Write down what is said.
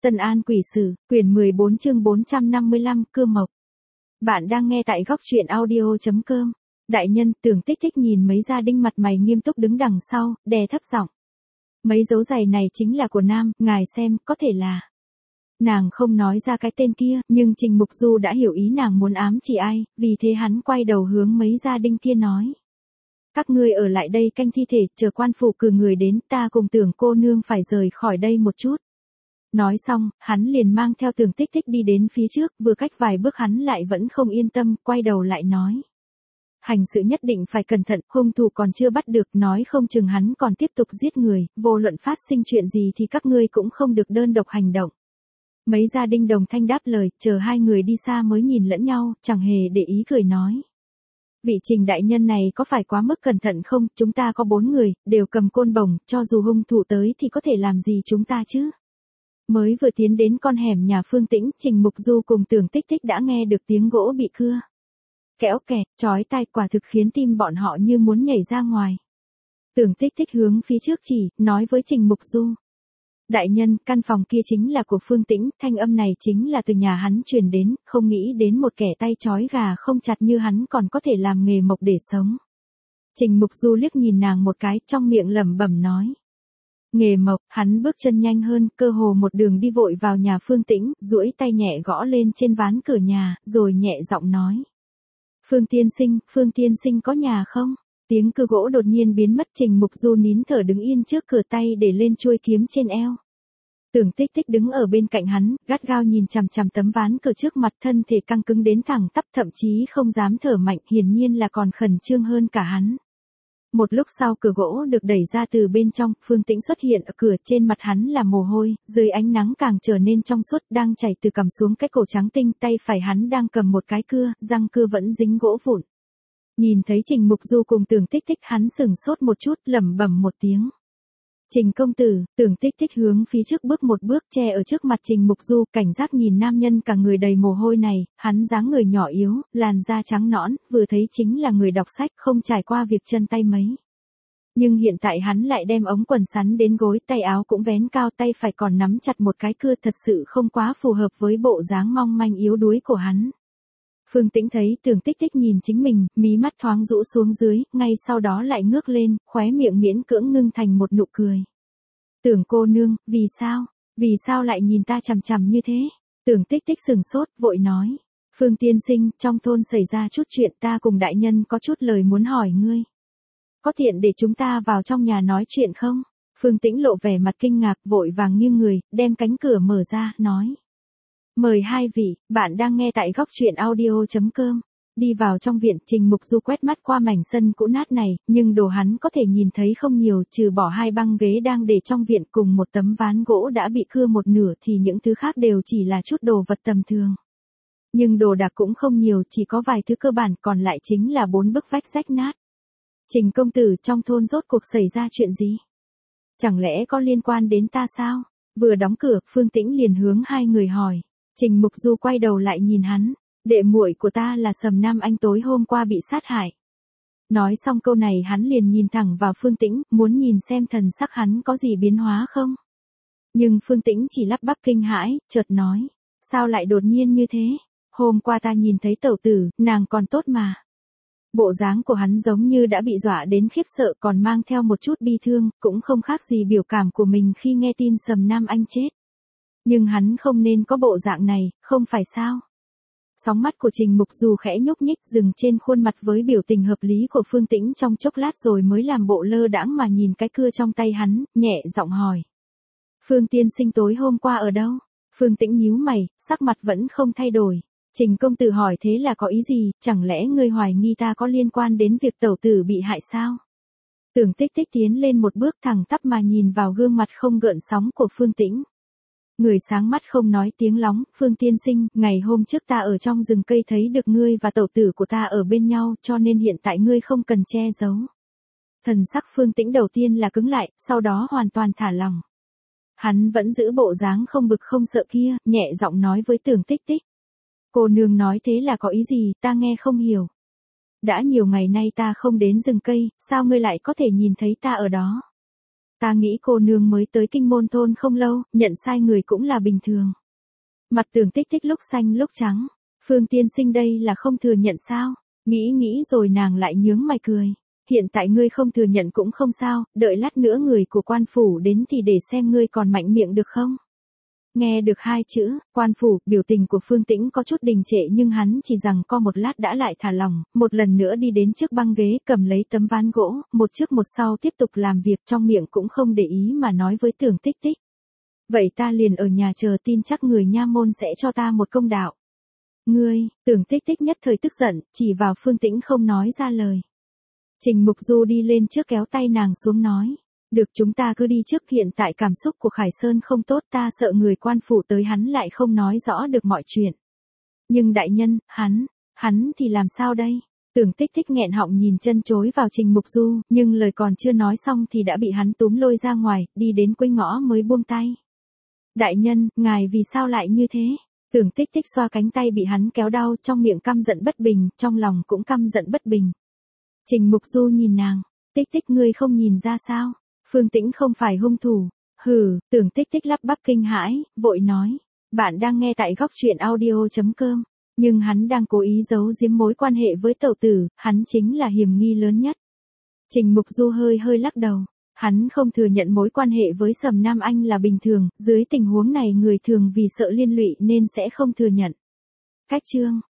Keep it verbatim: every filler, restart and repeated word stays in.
Tân An Quỷ Sử, quyển mười bốn chương bốn trăm năm mươi lăm, Cưa Mộc. Bạn đang nghe tại góc truyện audio chấm com. Đại nhân, Tưởng Tích Tích nhìn mấy gia đinh mặt mày nghiêm túc đứng đằng sau, đè thấp giọng. Mấy dấu giày này chính là của Nam, ngài xem, có thể là. Nàng không nói ra cái tên kia, nhưng Trình Mục Du đã hiểu ý nàng muốn ám chỉ ai, vì thế hắn quay đầu hướng mấy gia đinh kia nói. Các ngươi ở lại đây canh thi thể, chờ quan phủ cử người đến, ta cùng Tưởng cô nương phải rời khỏi đây một chút. Nói xong, hắn liền mang theo Tưởng Tích Tích đi đến phía trước, vừa cách vài bước hắn lại vẫn không yên tâm, quay đầu lại nói. Hành sự nhất định phải cẩn thận, hung thủ còn chưa bắt được, nói không chừng hắn còn tiếp tục giết người, vô luận phát sinh chuyện gì thì các ngươi cũng không được đơn độc hành động. Mấy gia đinh đồng thanh đáp lời, chờ hai người đi xa mới nhìn lẫn nhau, chẳng hề để ý cười nói. Vị Trình đại nhân này có phải quá mức cẩn thận không, chúng ta có bốn người, đều cầm côn bổng, cho dù hung thủ tới thì có thể làm gì chúng ta chứ? Mới vừa tiến đến con hẻm nhà Phương Tĩnh, Trình Mục Du cùng Tưởng Tích Tích đã nghe được tiếng gỗ bị cưa. Kéo kẹt, chói tai quả thực khiến tim bọn họ như muốn nhảy ra ngoài. Tưởng Tích Tích hướng phía trước chỉ, nói với Trình Mục Du. Đại nhân, căn phòng kia chính là của Phương Tĩnh, thanh âm này chính là từ nhà hắn truyền đến, không nghĩ đến một kẻ tay trói gà không chặt như hắn còn có thể làm nghề mộc để sống. Trình Mục Du liếc nhìn nàng một cái, trong miệng lẩm bẩm nói. Nghề mộc, hắn bước chân nhanh hơn, cơ hồ một đường đi vội vào nhà Phương Tĩnh, duỗi tay nhẹ gõ lên trên ván cửa nhà, rồi nhẹ giọng nói. Phương tiên sinh, Phương tiên sinh có nhà không? Tiếng cưa gỗ đột nhiên biến mất, Trình Mục Du nín thở đứng yên trước cửa, tay để lên chuôi kiếm trên eo. Tưởng Tích Tích đứng ở bên cạnh hắn, gắt gao nhìn chằm chằm tấm ván cửa trước mặt, thân thể căng cứng đến thẳng tắp, thậm chí không dám thở mạnh, hiển nhiên là còn khẩn trương hơn cả hắn. Một lúc sau cửa gỗ được đẩy ra từ bên trong, Phương Tĩnh xuất hiện ở cửa, trên mặt hắn là mồ hôi, dưới ánh nắng càng trở nên trong suốt, đang chảy từ cằm xuống cái cổ trắng tinh, tay phải hắn đang cầm một cái cưa, răng cưa vẫn dính gỗ vụn. Nhìn thấy Trình Mục Du cùng Tưởng Tích Tích, hắn sừng sốt một chút, lẩm bẩm một tiếng. Trình công tử, Tưởng Tích Tích hướng phía trước bước một bước, che ở trước mặt Trình Mục Du, cảnh giác nhìn nam nhân cả người đầy mồ hôi này, hắn dáng người nhỏ yếu, làn da trắng nõn, vừa thấy chính là người đọc sách, không trải qua việc chân tay mấy. Nhưng hiện tại hắn lại đem ống quần sắn đến gối, tay áo cũng vén cao, tay phải còn nắm chặt một cái cưa, thật sự không quá phù hợp với bộ dáng mong manh yếu đuối của hắn. Phương Tĩnh thấy Tưởng Tích Tích nhìn chính mình, mí mắt thoáng rũ xuống dưới, ngay sau đó lại ngước lên, khóe miệng miễn cưỡng ngưng thành một nụ cười. Tưởng cô nương, vì sao, vì sao lại nhìn ta chằm chằm như thế? Tưởng Tích Tích sừng sốt, vội nói. Phương tiên sinh, trong thôn xảy ra chút chuyện, ta cùng đại nhân có chút lời muốn hỏi ngươi. Có tiện để chúng ta vào trong nhà nói chuyện không? Phương Tĩnh lộ vẻ mặt kinh ngạc, vội vàng nghiêng người, đem cánh cửa mở ra, nói. Mời hai vị, bạn đang nghe tại góc truyện audio chấm com. Đi vào trong viện, Trình Mục Du quét mắt qua mảnh sân cũ nát này, nhưng đồ hắn có thể nhìn thấy không nhiều, trừ bỏ hai băng ghế đang để trong viện cùng một tấm ván gỗ đã bị cưa một nửa thì những thứ khác đều chỉ là chút đồ vật tầm thường. Nhưng đồ đạc cũng không nhiều, chỉ có vài thứ cơ bản, còn lại chính là bốn bức vách rách nát. Trình công tử, trong thôn rốt cuộc xảy ra chuyện gì? Chẳng lẽ có liên quan đến ta sao? Vừa đóng cửa, Phương Tĩnh liền hướng hai người hỏi. Trình Mục Du quay đầu lại nhìn hắn. Đệ muội của ta là Sầm Nam Anh tối hôm qua bị sát hại. Nói xong câu này hắn liền nhìn thẳng vào Phương Tĩnh, muốn nhìn xem thần sắc hắn có gì biến hóa không. Nhưng Phương Tĩnh chỉ lắp bắp kinh hãi, chợt nói. Sao lại đột nhiên như thế? Hôm qua ta nhìn thấy tẩu tử, nàng còn tốt mà. Bộ dáng của hắn giống như đã bị dọa đến khiếp sợ, còn mang theo một chút bi thương, cũng không khác gì biểu cảm của mình khi nghe tin Sầm Nam Anh chết. Nhưng hắn không nên có bộ dạng này, không phải sao? Sóng mắt của Trình Mục Du khẽ nhúc nhích, dừng trên khuôn mặt với biểu tình hợp lý của Phương Tĩnh trong chốc lát rồi mới làm bộ lơ đãng mà nhìn cái cưa trong tay hắn, nhẹ giọng hỏi. Phương tiên sinh tối hôm qua ở đâu? Phương Tĩnh nhíu mày, sắc mặt vẫn không thay đổi. Trình công tử hỏi thế là có ý gì, chẳng lẽ ngươi hoài nghi ta có liên quan đến việc tẩu tử bị hại sao? Tưởng Tích Tích tiến lên một bước thẳng tắp mà nhìn vào gương mặt không gợn sóng của Phương Tĩnh. Người sáng mắt không nói tiếng lóng, Phương tiên sinh, ngày hôm trước ta ở trong rừng cây thấy được ngươi và tẩu tử của ta ở bên nhau, cho nên hiện tại ngươi không cần che giấu. Thần sắc Phương Tĩnh đầu tiên là cứng lại, sau đó hoàn toàn thả lỏng. Hắn vẫn giữ bộ dáng không bực không sợ kia, nhẹ giọng nói với Tưởng Tích Tích. Cô nương nói thế là có ý gì, ta nghe không hiểu. Đã nhiều ngày nay ta không đến rừng cây, sao ngươi lại có thể nhìn thấy ta ở đó? ta nghĩ cô nương mới tới Kinh Môn thôn không lâu, nhận sai người cũng là bình thường. Mặt Tưởng Tích Tích lúc xanh lúc trắng. Phương tiên sinh đây là không thừa nhận sao? Nghĩ nghĩ rồi nàng lại nhướng mày cười. Hiện tại ngươi không thừa nhận cũng không sao, đợi lát nữa người của quan phủ đến thì để xem ngươi còn mạnh miệng được không? Nghe được hai chữ, quan phủ, biểu tình của Phương Tĩnh có chút đình trệ nhưng hắn chỉ rằng co một lát đã lại thả lỏng, một lần nữa đi đến trước băng ghế cầm lấy tấm ván gỗ, một trước một sau tiếp tục làm việc trong miệng cũng không để ý mà nói với Tưởng Tích Tích. Vậy ta liền ở nhà chờ tin chắc người nha môn sẽ cho ta một công đạo. Ngươi, Tưởng Tích Tích nhất thời tức giận, chỉ vào Phương Tĩnh không nói ra lời. Trình Mục Du đi lên trước kéo tay nàng xuống nói. Được chúng ta cứ đi trước, hiện tại cảm xúc của Khải Sơn không tốt, ta sợ người quan phủ tới hắn lại không nói rõ được mọi chuyện. Nhưng đại nhân, hắn, hắn thì làm sao đây? Tưởng Tích Tích nghẹn họng nhìn chân chối vào Trình Mục Du, nhưng lời còn chưa nói xong thì đã bị hắn túm lôi ra ngoài, đi đến cuối ngõ mới buông tay. Đại nhân, ngài vì sao lại như thế? Tưởng Tích Tích xoa cánh tay bị hắn kéo đau, trong miệng căm giận bất bình, trong lòng cũng căm giận bất bình. Trình Mục Du nhìn nàng, Tích Tích ngươi không nhìn ra sao? Phương Tĩnh không phải hung thủ. Hừ, Tưởng Tích Tích lắp bắp kinh hãi, vội nói. Bạn đang nghe tại góc truyện audio chấm com. Nhưng hắn đang cố ý giấu giếm mối quan hệ với tẩu tử, hắn chính là hiểm nghi lớn nhất. Trình Mục Du hơi hơi lắc đầu. Hắn không thừa nhận mối quan hệ với Sầm Nam Anh là bình thường, dưới tình huống này người thường vì sợ liên lụy nên sẽ không thừa nhận. Cách chương